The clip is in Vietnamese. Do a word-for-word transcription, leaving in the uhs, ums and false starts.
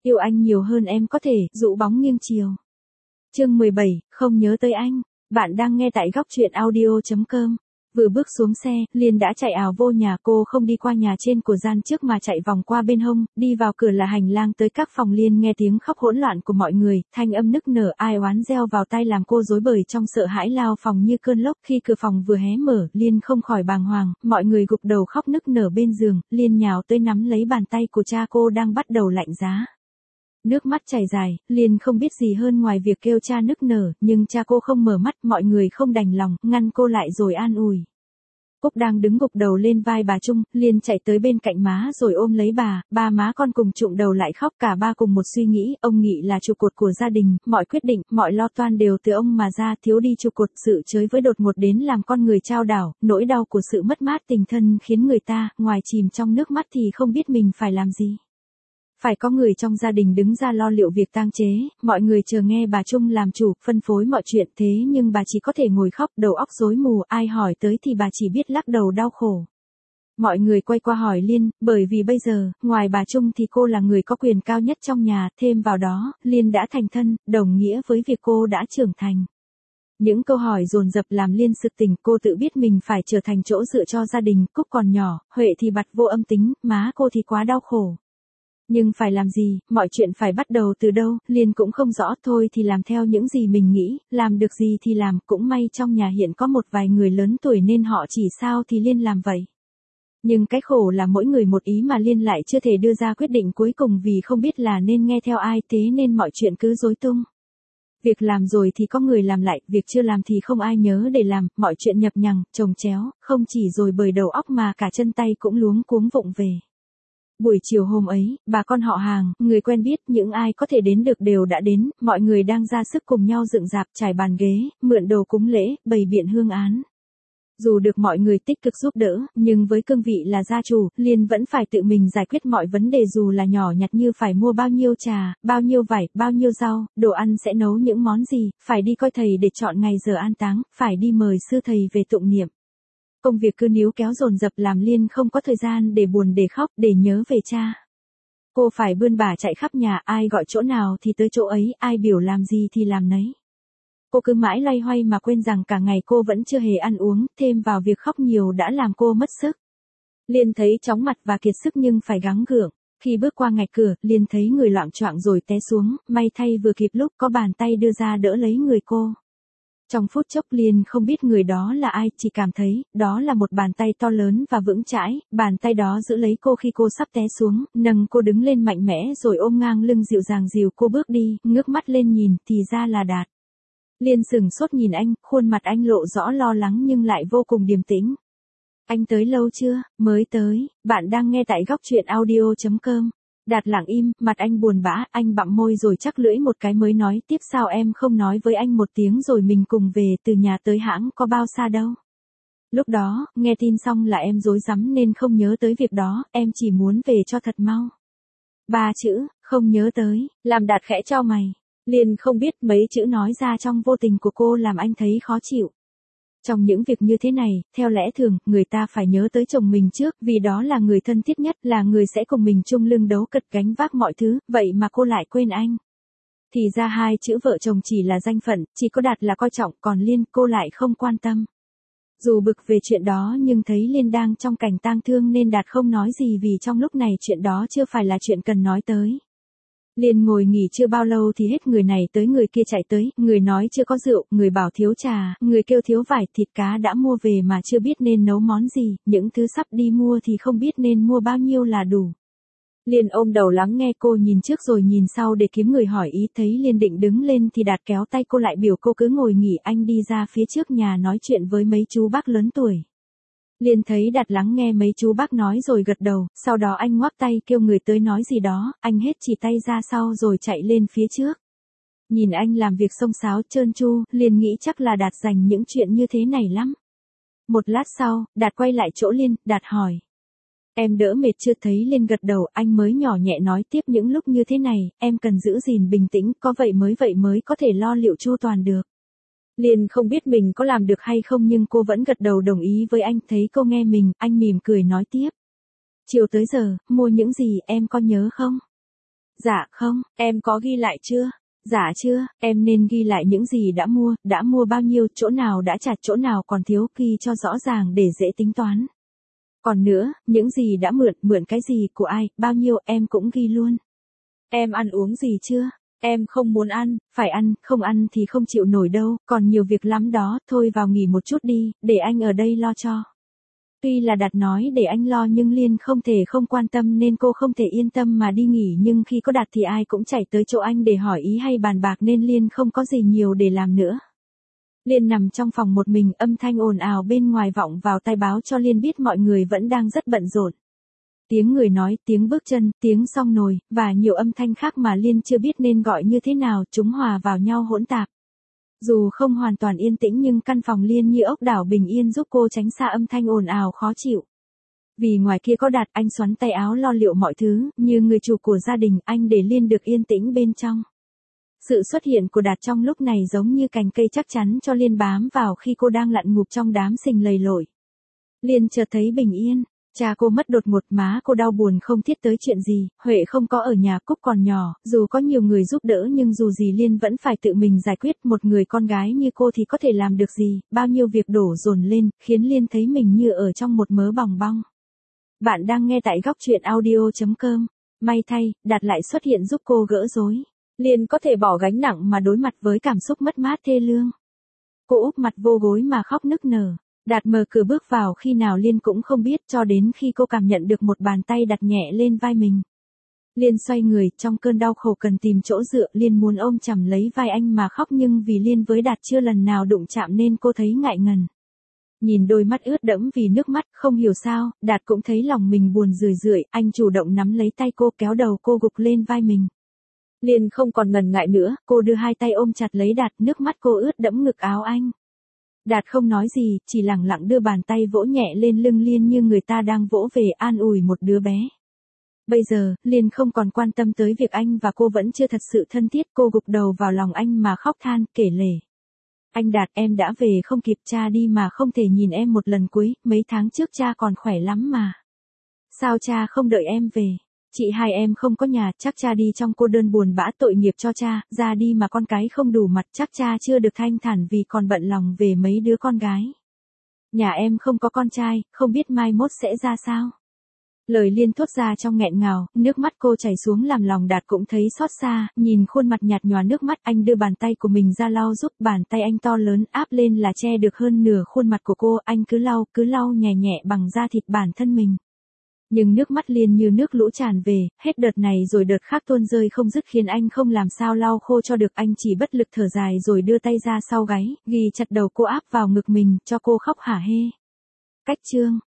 Yêu anh nhiều hơn em có thể, dụ bóng nghiêng chiều. Chương mười bảy, không nhớ tới anh. Bạn đang nghe tại góc truyện audio chấm com. Vừa bước xuống xe, Liên đã chạy ào vô nhà. Cô không đi qua nhà trên của gian trước mà chạy vòng qua bên hông, đi vào cửa là hành lang tới các phòng. Liên nghe tiếng khóc hỗn loạn của mọi người, thanh âm nức nở ai oán reo vào tai làm cô rối bời trong sợ hãi lao phòng như cơn lốc. Khi cửa phòng vừa hé mở, Liên không khỏi bàng hoàng, mọi người gục đầu khóc nức nở bên giường. Liên nhào tới nắm lấy bàn tay của cha cô đang bắt đầu lạnh giá. Nước mắt chảy dài, Liên không biết gì hơn ngoài việc kêu cha nức nở, nhưng cha cô không mở mắt, mọi người không đành lòng, ngăn cô lại rồi an ủi. Cúc đang đứng gục đầu lên vai bà Trung, Liên chạy tới bên cạnh má rồi ôm lấy bà, ba má con cùng trụm đầu lại khóc, cả ba cùng một suy nghĩ, ông Nghị là trụ cột của gia đình, mọi quyết định, mọi lo toan đều từ ông mà ra, thiếu đi trụ cột, sự chới với đột ngột đến làm con người chao đảo, nỗi đau của sự mất mát tình thân khiến người ta, ngoài chìm trong nước mắt thì không biết mình phải làm gì. Phải có người trong gia đình đứng ra lo liệu việc tang chế, mọi người chờ nghe bà Trung làm chủ, phân phối mọi chuyện, thế nhưng bà chỉ có thể ngồi khóc, đầu óc rối mù, ai hỏi tới thì bà chỉ biết lắc đầu đau khổ. Mọi người quay qua hỏi Liên, bởi vì bây giờ, ngoài bà Trung thì cô là người có quyền cao nhất trong nhà, thêm vào đó, Liên đã thành thân, đồng nghĩa với việc cô đã trưởng thành. Những câu hỏi dồn dập làm Liên sực tỉnh, cô tự biết mình phải trở thành chỗ dựa cho gia đình. Cúc còn nhỏ, Huệ thì bặt vô âm tính, má cô thì quá đau khổ. Nhưng phải làm gì, mọi chuyện phải bắt đầu từ đâu, Liên cũng không rõ, thôi thì làm theo những gì mình nghĩ, làm được gì thì làm, cũng may trong nhà hiện có một vài người lớn tuổi nên họ chỉ sao thì Liên làm vậy. Nhưng cái khổ là mỗi người một ý mà Liên lại chưa thể đưa ra quyết định cuối cùng vì không biết là nên nghe theo ai, thế nên mọi chuyện cứ rối tung. Việc làm rồi thì có người làm lại, việc chưa làm thì không ai nhớ để làm, mọi chuyện nhập nhằng, chồng chéo, không chỉ rồi bởi đầu óc mà cả chân tay cũng luống cuống vụng về. Buổi chiều hôm ấy, bà con họ hàng, người quen biết, những ai có thể đến được đều đã đến, mọi người đang ra sức cùng nhau dựng rạp, trải bàn ghế, mượn đồ cúng lễ, bày biện hương án. Dù được mọi người tích cực giúp đỡ, nhưng với cương vị là gia chủ, Liên vẫn phải tự mình giải quyết mọi vấn đề dù là nhỏ nhặt như phải mua bao nhiêu trà, bao nhiêu vải, bao nhiêu rau, đồ ăn sẽ nấu những món gì, phải đi coi thầy để chọn ngày giờ an táng, phải đi mời sư thầy về tụng niệm. Công việc cứ níu kéo dồn dập làm Liên không có thời gian để buồn để khóc, để nhớ về cha. Cô phải bươn bả chạy khắp nhà, ai gọi chỗ nào thì tới chỗ ấy, ai biểu làm gì thì làm nấy. Cô cứ mãi loay hoay mà quên rằng cả ngày cô vẫn chưa hề ăn uống, thêm vào việc khóc nhiều đã làm cô mất sức. Liên thấy chóng mặt và kiệt sức nhưng phải gắng gượng. Khi bước qua ngạch cửa, Liên thấy người loạng choạng rồi té xuống, may thay vừa kịp lúc có bàn tay đưa ra đỡ lấy người cô. Trong phút chốc Liên không biết người đó là ai, chỉ cảm thấy, đó là một bàn tay to lớn và vững chãi, bàn tay đó giữ lấy cô khi cô sắp té xuống, nâng cô đứng lên mạnh mẽ rồi ôm ngang lưng dịu dàng dìu cô bước đi, ngước mắt lên nhìn, thì ra là Đạt. Liên sừng sốt nhìn anh, khuôn mặt anh lộ rõ lo lắng nhưng lại vô cùng điềm tĩnh. Anh tới lâu chưa? Mới tới, bạn đang nghe tại góc truyện audio chấm com. Đạt lặng im, mặt anh buồn bã, anh bặm môi rồi chắc lưỡi một cái mới nói tiếp, sao em không nói với anh một tiếng rồi mình cùng về, từ nhà tới hãng có bao xa đâu. Lúc đó, nghe tin xong là em rối rắm nên không nhớ tới việc đó, em chỉ muốn về cho thật mau. Ba chữ, không nhớ tới, làm Đạt khẽ chau mày. Liên không biết mấy chữ nói ra trong vô tình của cô làm anh thấy khó chịu. Trong những việc như thế này, theo lẽ thường, người ta phải nhớ tới chồng mình trước, vì đó là người thân thiết nhất, là người sẽ cùng mình chung lưng đấu cật gánh vác mọi thứ, vậy mà cô lại quên anh. Thì ra hai chữ vợ chồng chỉ là danh phận, chỉ có Đạt là coi trọng, còn Liên cô lại không quan tâm. Dù bực về chuyện đó nhưng thấy Liên đang trong cảnh tang thương nên Đạt không nói gì vì trong lúc này chuyện đó chưa phải là chuyện cần nói tới. Liên ngồi nghỉ chưa bao lâu thì hết người này tới người kia chạy tới, người nói chưa có rượu, người bảo thiếu trà, người kêu thiếu vải, thịt cá đã mua về mà chưa biết nên nấu món gì, những thứ sắp đi mua thì không biết nên mua bao nhiêu là đủ. Liên ôm đầu lắng nghe, cô nhìn trước rồi nhìn sau để kiếm người hỏi ý, thấy Liên định đứng lên thì Đạt kéo tay cô lại biểu cô cứ ngồi nghỉ, anh đi ra phía trước nhà nói chuyện với mấy chú bác lớn tuổi. Liên thấy Đạt lắng nghe mấy chú bác nói rồi gật đầu, sau đó anh ngoắc tay kêu người tới nói gì đó, anh hết chỉ tay ra sau rồi chạy lên phía trước. Nhìn anh làm việc xông xáo trơn tru, Liên nghĩ chắc là Đạt dành những chuyện như thế này lắm. Một lát sau, Đạt quay lại chỗ Liên, Đạt hỏi. Em đỡ mệt chưa? Thấy Liên gật đầu, anh mới nhỏ nhẹ nói tiếp, những lúc như thế này, em cần giữ gìn bình tĩnh, có vậy mới vậy mới có thể lo liệu chu toàn được. Liên không biết mình có làm được hay không nhưng cô vẫn gật đầu đồng ý với anh, thấy cô nghe mình, anh mỉm cười nói tiếp. Chiều tới giờ, mua những gì em có nhớ không? Dạ không, em có ghi lại chưa? Dạ chưa, em nên ghi lại những gì đã mua, đã mua bao nhiêu, chỗ nào đã trả, chỗ nào còn thiếu, ghi cho rõ ràng để dễ tính toán. Còn nữa, những gì đã mượn, mượn cái gì, của ai, bao nhiêu, em cũng ghi luôn. Em ăn uống gì chưa? Em không muốn ăn, phải ăn, không ăn thì không chịu nổi đâu, còn nhiều việc lắm đó, thôi vào nghỉ một chút đi, để anh ở đây lo cho. Tuy là Đạt nói để anh lo nhưng Liên không thể không quan tâm nên cô không thể yên tâm mà đi nghỉ, nhưng khi có Đạt thì ai cũng chạy tới chỗ anh để hỏi ý hay bàn bạc nên Liên không có gì nhiều để làm nữa. Liên nằm trong phòng một mình, âm thanh ồn ào bên ngoài vọng vào tai báo cho Liên biết mọi người vẫn đang rất bận rộn. Tiếng người nói, tiếng bước chân, tiếng xong nồi, và nhiều âm thanh khác mà Liên chưa biết nên gọi như thế nào, chúng hòa vào nhau hỗn tạp. Dù không hoàn toàn yên tĩnh nhưng căn phòng Liên như ốc đảo bình yên giúp cô tránh xa âm thanh ồn ào khó chịu. Vì ngoài kia có Đạt, anh xoắn tay áo lo liệu mọi thứ, như người chủ của gia đình, anh để Liên được yên tĩnh bên trong. Sự xuất hiện của Đạt trong lúc này giống như cành cây chắc chắn cho Liên bám vào khi cô đang lặn ngụp trong đám sình lầy lội. Liên chợt thấy bình yên. Cha cô mất đột ngột, má cô đau buồn không thiết tới chuyện gì, Huệ không có ở nhà, Cúc còn nhỏ, dù có nhiều người giúp đỡ nhưng dù gì Liên vẫn phải tự mình giải quyết, một người con gái như cô thì có thể làm được gì, bao nhiêu việc đổ dồn lên, khiến Liên thấy mình như ở trong một mớ bòng bong. Bạn đang nghe tại góc truyện audio chấm com. May thay, Đạt lại xuất hiện giúp cô gỡ rối. Liên có thể bỏ gánh nặng mà đối mặt với cảm xúc mất mát thê lương. Cô úp mặt vô gối mà khóc nức nở. Đạt mở cửa bước vào khi nào Liên cũng không biết, cho đến khi cô cảm nhận được một bàn tay đặt nhẹ lên vai mình. Liên xoay người, trong cơn đau khổ cần tìm chỗ dựa, Liên muốn ôm chầm lấy vai anh mà khóc nhưng vì Liên với Đạt chưa lần nào đụng chạm nên cô thấy ngại ngần. Nhìn đôi mắt ướt đẫm vì nước mắt, không hiểu sao, Đạt cũng thấy lòng mình buồn rười rượi, anh chủ động nắm lấy tay cô, kéo đầu cô gục lên vai mình. Liên không còn ngần ngại nữa, cô đưa hai tay ôm chặt lấy Đạt, nước mắt cô ướt đẫm ngực áo anh. Đạt không nói gì, chỉ lặng lặng đưa bàn tay vỗ nhẹ lên lưng Liên như người ta đang vỗ về an ủi một đứa bé. Bây giờ, Liên không còn quan tâm tới việc anh và cô vẫn chưa thật sự thân thiết, cô gục đầu vào lòng anh mà khóc than, kể lể. Anh Đạt, em đã về không kịp, cha đi mà không thể nhìn em một lần cuối, mấy tháng trước cha còn khỏe lắm mà. Sao cha không đợi em về? Chị hai em không có nhà, chắc cha đi trong cô đơn buồn bã, tội nghiệp cho cha, ra đi mà con cái không đủ mặt, chắc cha chưa được thanh thản vì còn bận lòng về mấy đứa con gái. Nhà em không có con trai, không biết mai mốt sẽ ra sao. Lời Liên thốt ra trong nghẹn ngào, nước mắt cô chảy xuống làm lòng Đạt cũng thấy xót xa, nhìn khuôn mặt nhạt nhòa nước mắt, anh đưa bàn tay của mình ra lau giúp, bàn tay anh to lớn áp lên là che được hơn nửa khuôn mặt của cô, anh cứ lau, cứ lau nhẹ nhẹ bằng da thịt bản thân mình. Nhưng nước mắt Liên như nước lũ tràn về, hết đợt này rồi đợt khác tuôn rơi không dứt khiến anh không làm sao lau khô cho được, anh chỉ bất lực thở dài rồi đưa tay ra sau gáy, ghi chặt đầu cô áp vào ngực mình, cho cô khóc hả hê. Cách chương